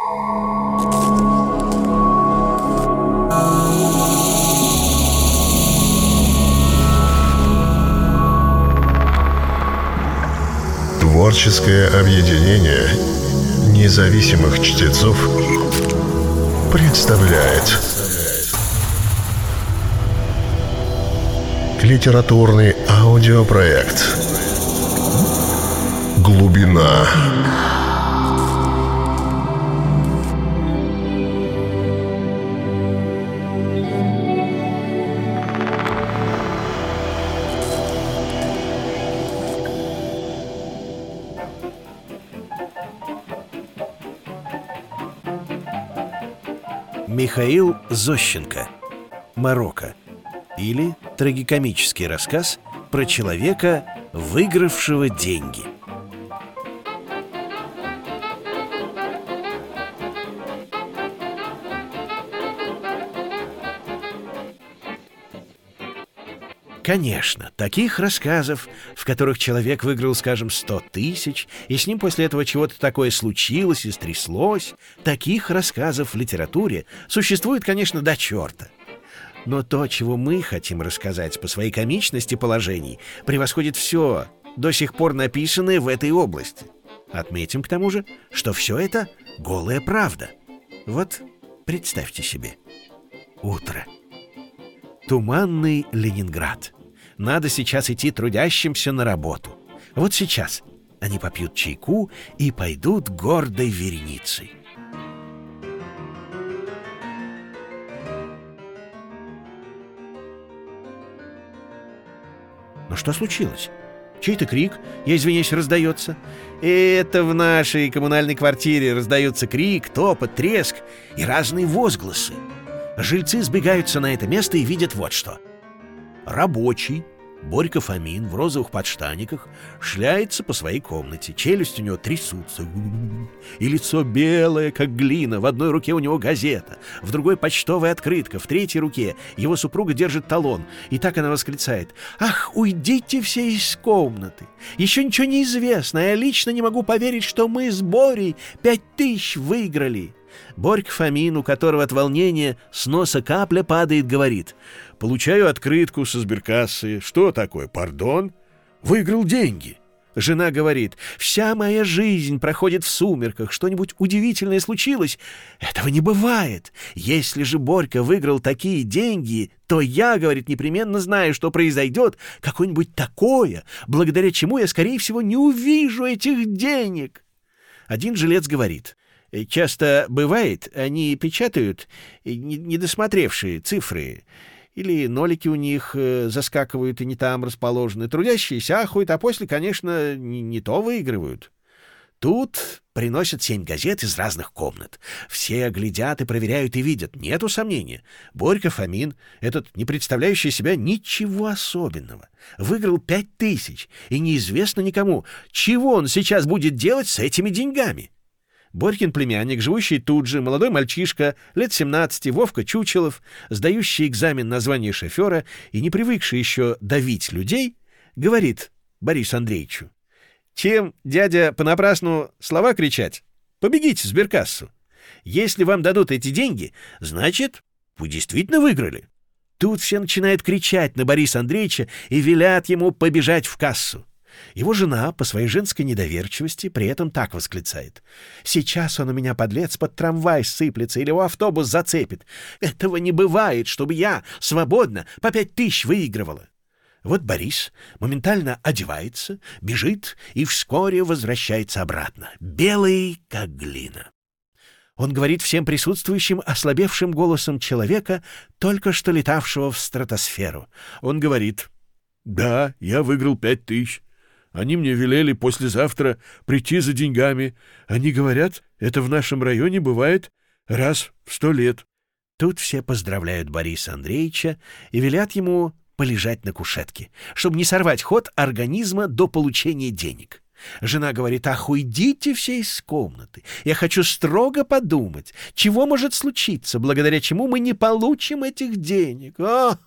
Творческое объединение независимых чтецов представляет литературный аудиопроект «Глубина». Михаил Зощенко. «Марокко» или трагикомический рассказ про человека, выигравшего деньги. Конечно, таких рассказов, в которых человек выиграл, скажем, 100 тысяч, и с ним после этого чего-то такое случилось и стряслось, таких рассказов в литературе существует, конечно, до черта. Но то, чего мы хотим рассказать по своей комичности положений, превосходит все, до сих пор написанное в этой области. Отметим к тому же, что все это голая правда. Вот представьте себе. Утро. Туманный Ленинград. Надо сейчас идти трудящимся на работу. Вот сейчас они попьют чайку и пойдут гордой вереницей. Но что случилось? Чей-то крик, я извиняюсь, раздается. Это в нашей коммунальной квартире раздается крик, топот, треск и разные возгласы. Жильцы сбегаются на это место и видят вот что. Рабочий Борька Фомин в розовых подштаниках шляется по своей комнате. Челюсть у него трясутся, и лицо белое, как глина. В одной руке у него газета, в другой почтовая открытка, в третьей руке его супруга держит талон. И так она восклицает: «Ах, уйдите все из комнаты! Еще ничего не известно, а я лично не могу поверить, что мы с Борей 5000 выиграли!» Борька Фомин, у которого от волнения с носа капля падает, говорит: «Получаю открытку со сберкассы. Что такое, пардон? Выиграл деньги». Жена говорит: «Вся моя жизнь проходит в сумерках. Что-нибудь удивительное случилось? Этого не бывает. Если же Борька выиграл такие деньги, то я, говорит, непременно знаю, что произойдет какое-нибудь такое, благодаря чему я, скорее всего, не увижу этих денег». Один жилец говорит: «Часто бывает, они печатают недосмотревшие цифры, или нолики у них заскакивают и не там расположены. Трудящиеся ахуют, а после, конечно, не то выигрывают». Тут приносят 7 газет из разных комнат. Все глядят и проверяют и видят. Нету сомнения. Борька Фомин, этот не представляющий себя ничего особенного, выиграл 5000, и неизвестно никому, чего он сейчас будет делать с этими деньгами. Борькин племянник, живущий тут же, молодой мальчишка, лет 17, Вовка Чучелов, сдающий экзамен на звание шофера и не привыкший еще давить людей, говорит Борису Андреевичу: «Чем, дядя, понапрасну слова кричать? Побегите в сберкассу. Если вам дадут эти деньги, значит, вы действительно выиграли». Тут все начинают кричать на Бориса Андреевича и велят ему побежать в кассу. Его жена по своей женской недоверчивости при этом так восклицает: «Сейчас он у меня, подлец, под трамвай сыплется или у автобус зацепит. Этого не бывает, чтобы я свободно по 5000 выигрывала». Вот Борис моментально одевается, бежит и вскоре возвращается обратно, белый как глина. Он говорит всем присутствующим ослабевшим голосом человека, только что летавшего в стратосферу. Он говорит: «Да, я выиграл 5000. Они мне велели послезавтра прийти за деньгами. Они говорят, это в нашем районе бывает раз в 100 лет». Тут все поздравляют Бориса Андреевича и велят ему полежать на кушетке, чтобы не сорвать ход организма до получения денег. Жена говорит: «Ах, уйдите все из комнаты. Я хочу строго подумать, чего может случиться, благодаря чему мы не получим этих денег».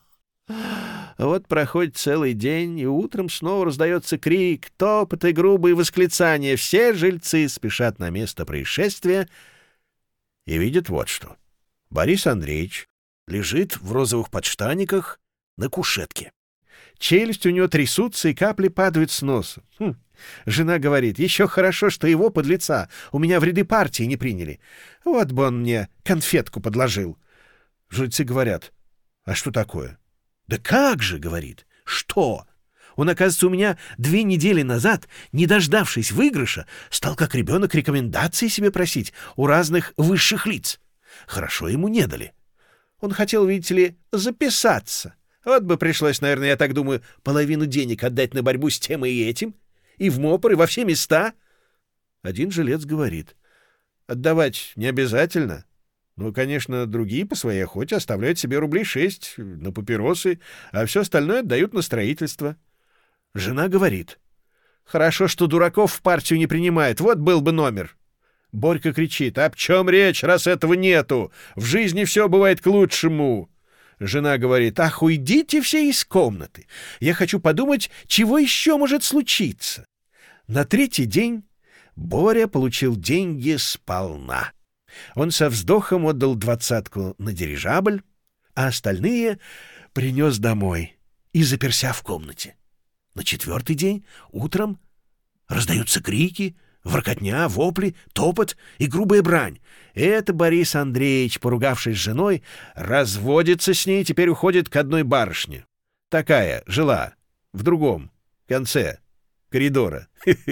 Вот проходит целый день, и утром снова раздается крик, топот и грубые восклицания. Все жильцы спешат на место происшествия, и видит вот что. Борис Андреевич лежит в розовых подштаниках на кушетке. Челюсть у него трясутся, и капли падают с носа. Жена говорит: еще хорошо, что его, подлеца, у меня в ряды партии не приняли. Вот бы он мне конфетку подложил. Жильцы говорят: а что такое? Да как же, говорит, что? Он, оказывается, у меня 2 недели назад, не дождавшись выигрыша, стал как ребенок рекомендации себе просить у разных высших лиц. Хорошо ему не дали. Он хотел, видите ли, записаться. Вот бы пришлось, наверное, я так думаю, половину денег отдать на борьбу с тем и этим, и в МОПР, и во все места. Один жилец говорит: отдавать не обязательно. Ну, конечно, другие по своей охоте оставляют себе рублей 6 на папиросы, а все остальное отдают на строительство. Жена говорит: хорошо, что дураков в партию не принимает, вот был бы номер. Борька кричит: об чем речь, раз этого нету? В жизни все бывает к лучшему. Жена говорит: ах, уйдите все из комнаты. Я хочу подумать, чего еще может случиться. На 3-й день Боря получил деньги сполна. Он со вздохом отдал 20-ку на дирижабль, а остальные принес домой и заперся в комнате. На 4-й день утром раздаются крики, воркотня, вопли, топот и грубая брань. Это Борис Андреевич, поругавшись с женой, разводится с ней и теперь уходит к одной барышне. Такая жила в другом конце коридора.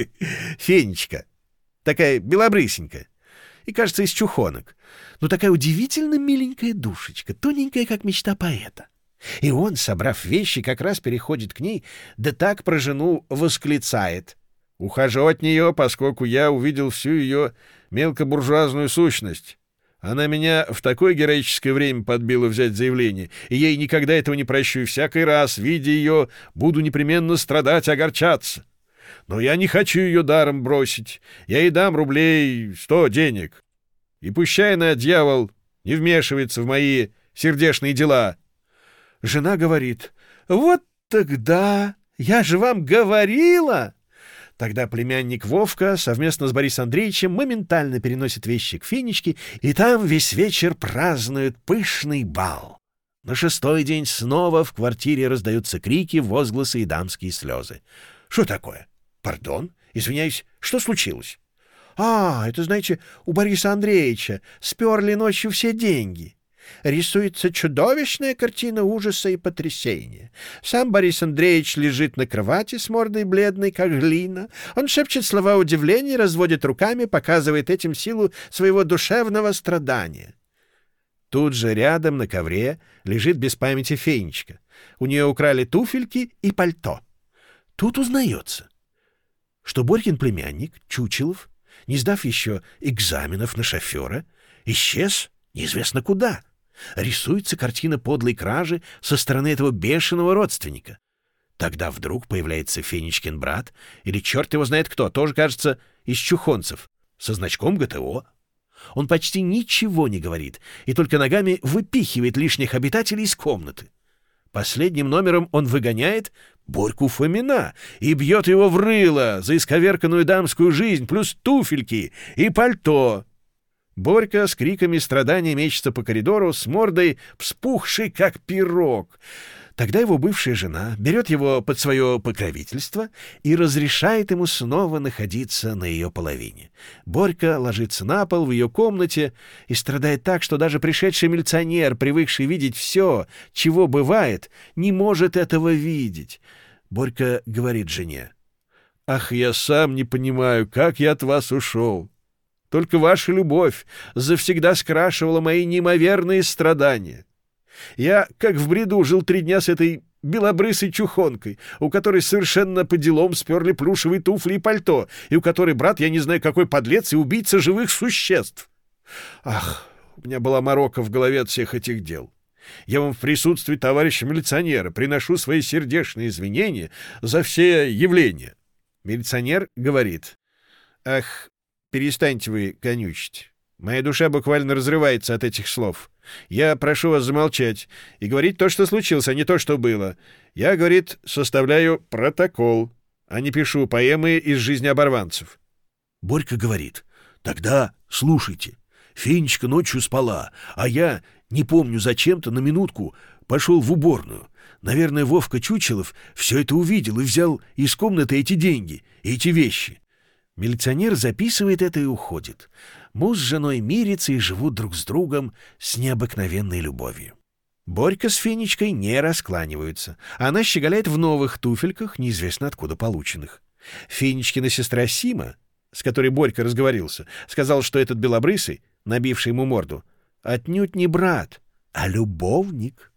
Фенечка. Такая белобрысенькая. И, кажется, из чухонок. Но такая удивительно миленькая душечка, тоненькая, как мечта поэта. И он, собрав вещи, как раз переходит к ней, да так про жену восклицает: ухожу от нее, поскольку я увидел всю ее мелкобуржуазную сущность. Она меня в такое героическое время подбила взять заявление, и я ей никогда этого не прощу, и всякий раз, видя ее, буду непременно страдать, огорчаться. Но я не хочу ее даром бросить. Я ей дам рублей 100 денег. И пущай она, дьявол, не вмешивается в мои сердечные дела. Жена говорит: вот тогда я же вам говорила. Тогда племянник Вовка совместно с Борисом Андреевичем моментально переносит вещи к Фенечке, и там весь вечер празднуют пышный бал. На 6-й день снова в квартире раздаются крики, возгласы и дамские слезы. Что такое? Пардон? Извиняюсь, что случилось? Это, знаете, у Бориса Андреевича сперли ночью все деньги. Рисуется чудовищная картина ужаса и потрясения. Сам Борис Андреевич лежит на кровати с мордой бледной, как глина. Он шепчет слова удивления, разводит руками, показывает этим силу своего душевного страдания. Тут же рядом на ковре лежит без памяти Фенечка. У нее украли туфельки и пальто. Тут узнается, что Борькин племянник, Чучелов, не сдав еще экзаменов на шофера, исчез неизвестно куда. Рисуется картина подлой кражи со стороны этого бешеного родственника. Тогда вдруг появляется Фенечкин брат, или черт его знает кто, тоже, кажется, из чухонцев, со значком ГТО. Он почти ничего не говорит и только ногами выпихивает лишних обитателей из комнаты. Последним номером он выгоняет Борьку Фомина и бьет его в рыло за исковерканную дамскую жизнь, плюс туфельки и пальто. Борька с криками страдания мечется по коридору с мордой вспухшей, как пирог. Тогда его бывшая жена берет его под свое покровительство и разрешает ему снова находиться на ее половине. Борька ложится на пол в ее комнате и страдает так, что даже пришедший милиционер, привыкший видеть все, чего бывает, не может этого видеть. Борька говорит жене: «Ах, я сам не понимаю, как я от вас ушел. Только ваша любовь завсегда скрашивала мои неимоверные страдания. Я, как в бреду, жил 3 дня с этой белобрысой чухонкой, у которой совершенно по делам сперли плюшевые туфли и пальто, и у которой брат, я не знаю какой подлец и убийца живых существ. Ах, у меня была морока в голове от всех этих дел. Я вам в присутствии товарища милиционера приношу свои сердечные извинения за все явления». Милиционер говорит: «Ах, перестаньте вы конючить. Моя душа буквально разрывается от этих слов. Я прошу вас замолчать и говорить то, что случилось, а не то, что было. Я, говорит, составляю протокол, а не пишу поэмы из жизни оборванцев». Борька говорит: «Тогда слушайте. Фенечка ночью спала, а я, не помню зачем-то, на минутку пошел в уборную. Наверное, Вовка Чучелов все это увидел и взял из комнаты эти деньги и эти вещи». Милиционер записывает это и уходит. Муж с женой мирятся и живут друг с другом с необыкновенной любовью. Борька с Фенечкой не раскланиваются. Она щеголяет в новых туфельках, неизвестно откуда полученных. Фенечкина сестра Сима, с которой Борька разговорился, сказал, что этот белобрысый, набивший ему морду, отнюдь не брат, а любовник.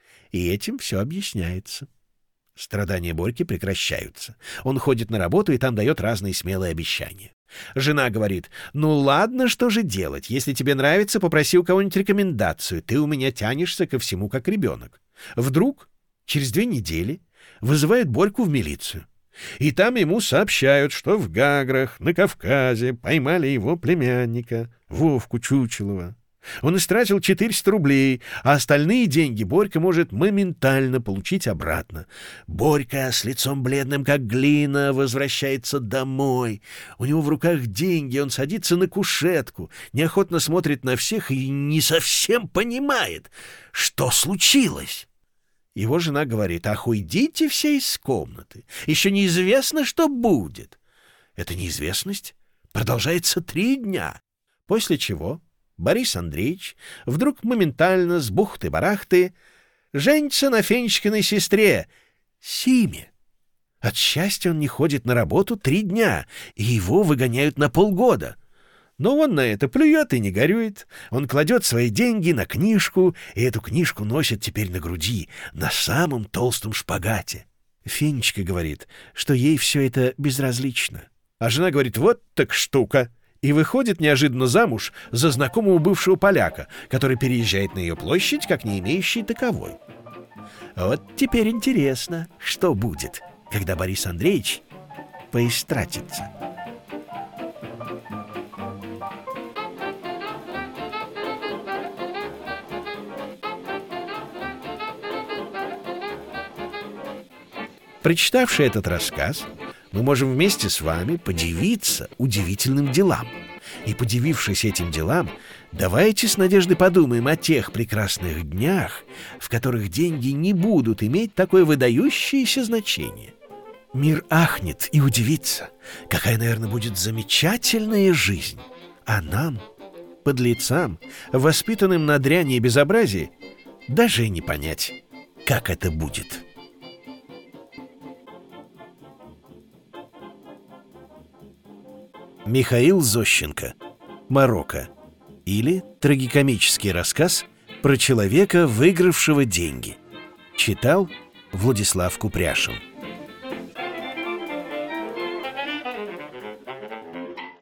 И этим все объясняется. Страдания Борьки прекращаются. Он ходит на работу и там дает разные смелые обещания. Жена говорит: «Ну ладно, что же делать? Если тебе нравится, попроси у кого-нибудь рекомендацию. Ты у меня тянешься ко всему, как ребенок». Вдруг, через 2 недели, вызывают Борьку в милицию. И там ему сообщают, что в Гаграх, на Кавказе, поймали его племянника, Вовку Чучелова. Он истратил 400 рублей, а остальные деньги Борька может моментально получить обратно. Борька с лицом бледным, как глина, возвращается домой. У него в руках деньги, он садится на кушетку, неохотно смотрит на всех и не совсем понимает, что случилось. Его жена говорит: «Ах, уйдите все из комнаты, еще неизвестно, что будет». Эта неизвестность продолжается 3 дня, после чего Борис Андреевич вдруг моментально с бухты-барахты женится на Фенечкиной сестре Симе. От счастья он не ходит на работу 3 дня, и его выгоняют на полгода. Но он на это плюет и не горюет. Он кладет свои деньги на книжку, и эту книжку носит теперь на груди, на самом толстом шпагате. Фенечка говорит, что ей все это безразлично. А жена говорит: «Вот так штука!» И выходит неожиданно замуж за знакомого бывшего поляка, который переезжает на ее площадь, как не имеющий таковой. Вот теперь интересно, что будет, когда Борис Андреевич поистратится. Прочитавший этот рассказ, мы можем вместе с вами подивиться удивительным делам. И, подивившись этим делам, давайте с надеждой подумаем о тех прекрасных днях, в которых деньги не будут иметь такое выдающееся значение. Мир ахнет и удивится, какая, наверное, будет замечательная жизнь. А нам, подлецам, воспитанным на дряни и безобразии, даже и не понять, как это будет. Михаил Зощенко. Марокко. Или трагикомический рассказ про человека, выигравшего деньги. Читал Владислав Купряшин.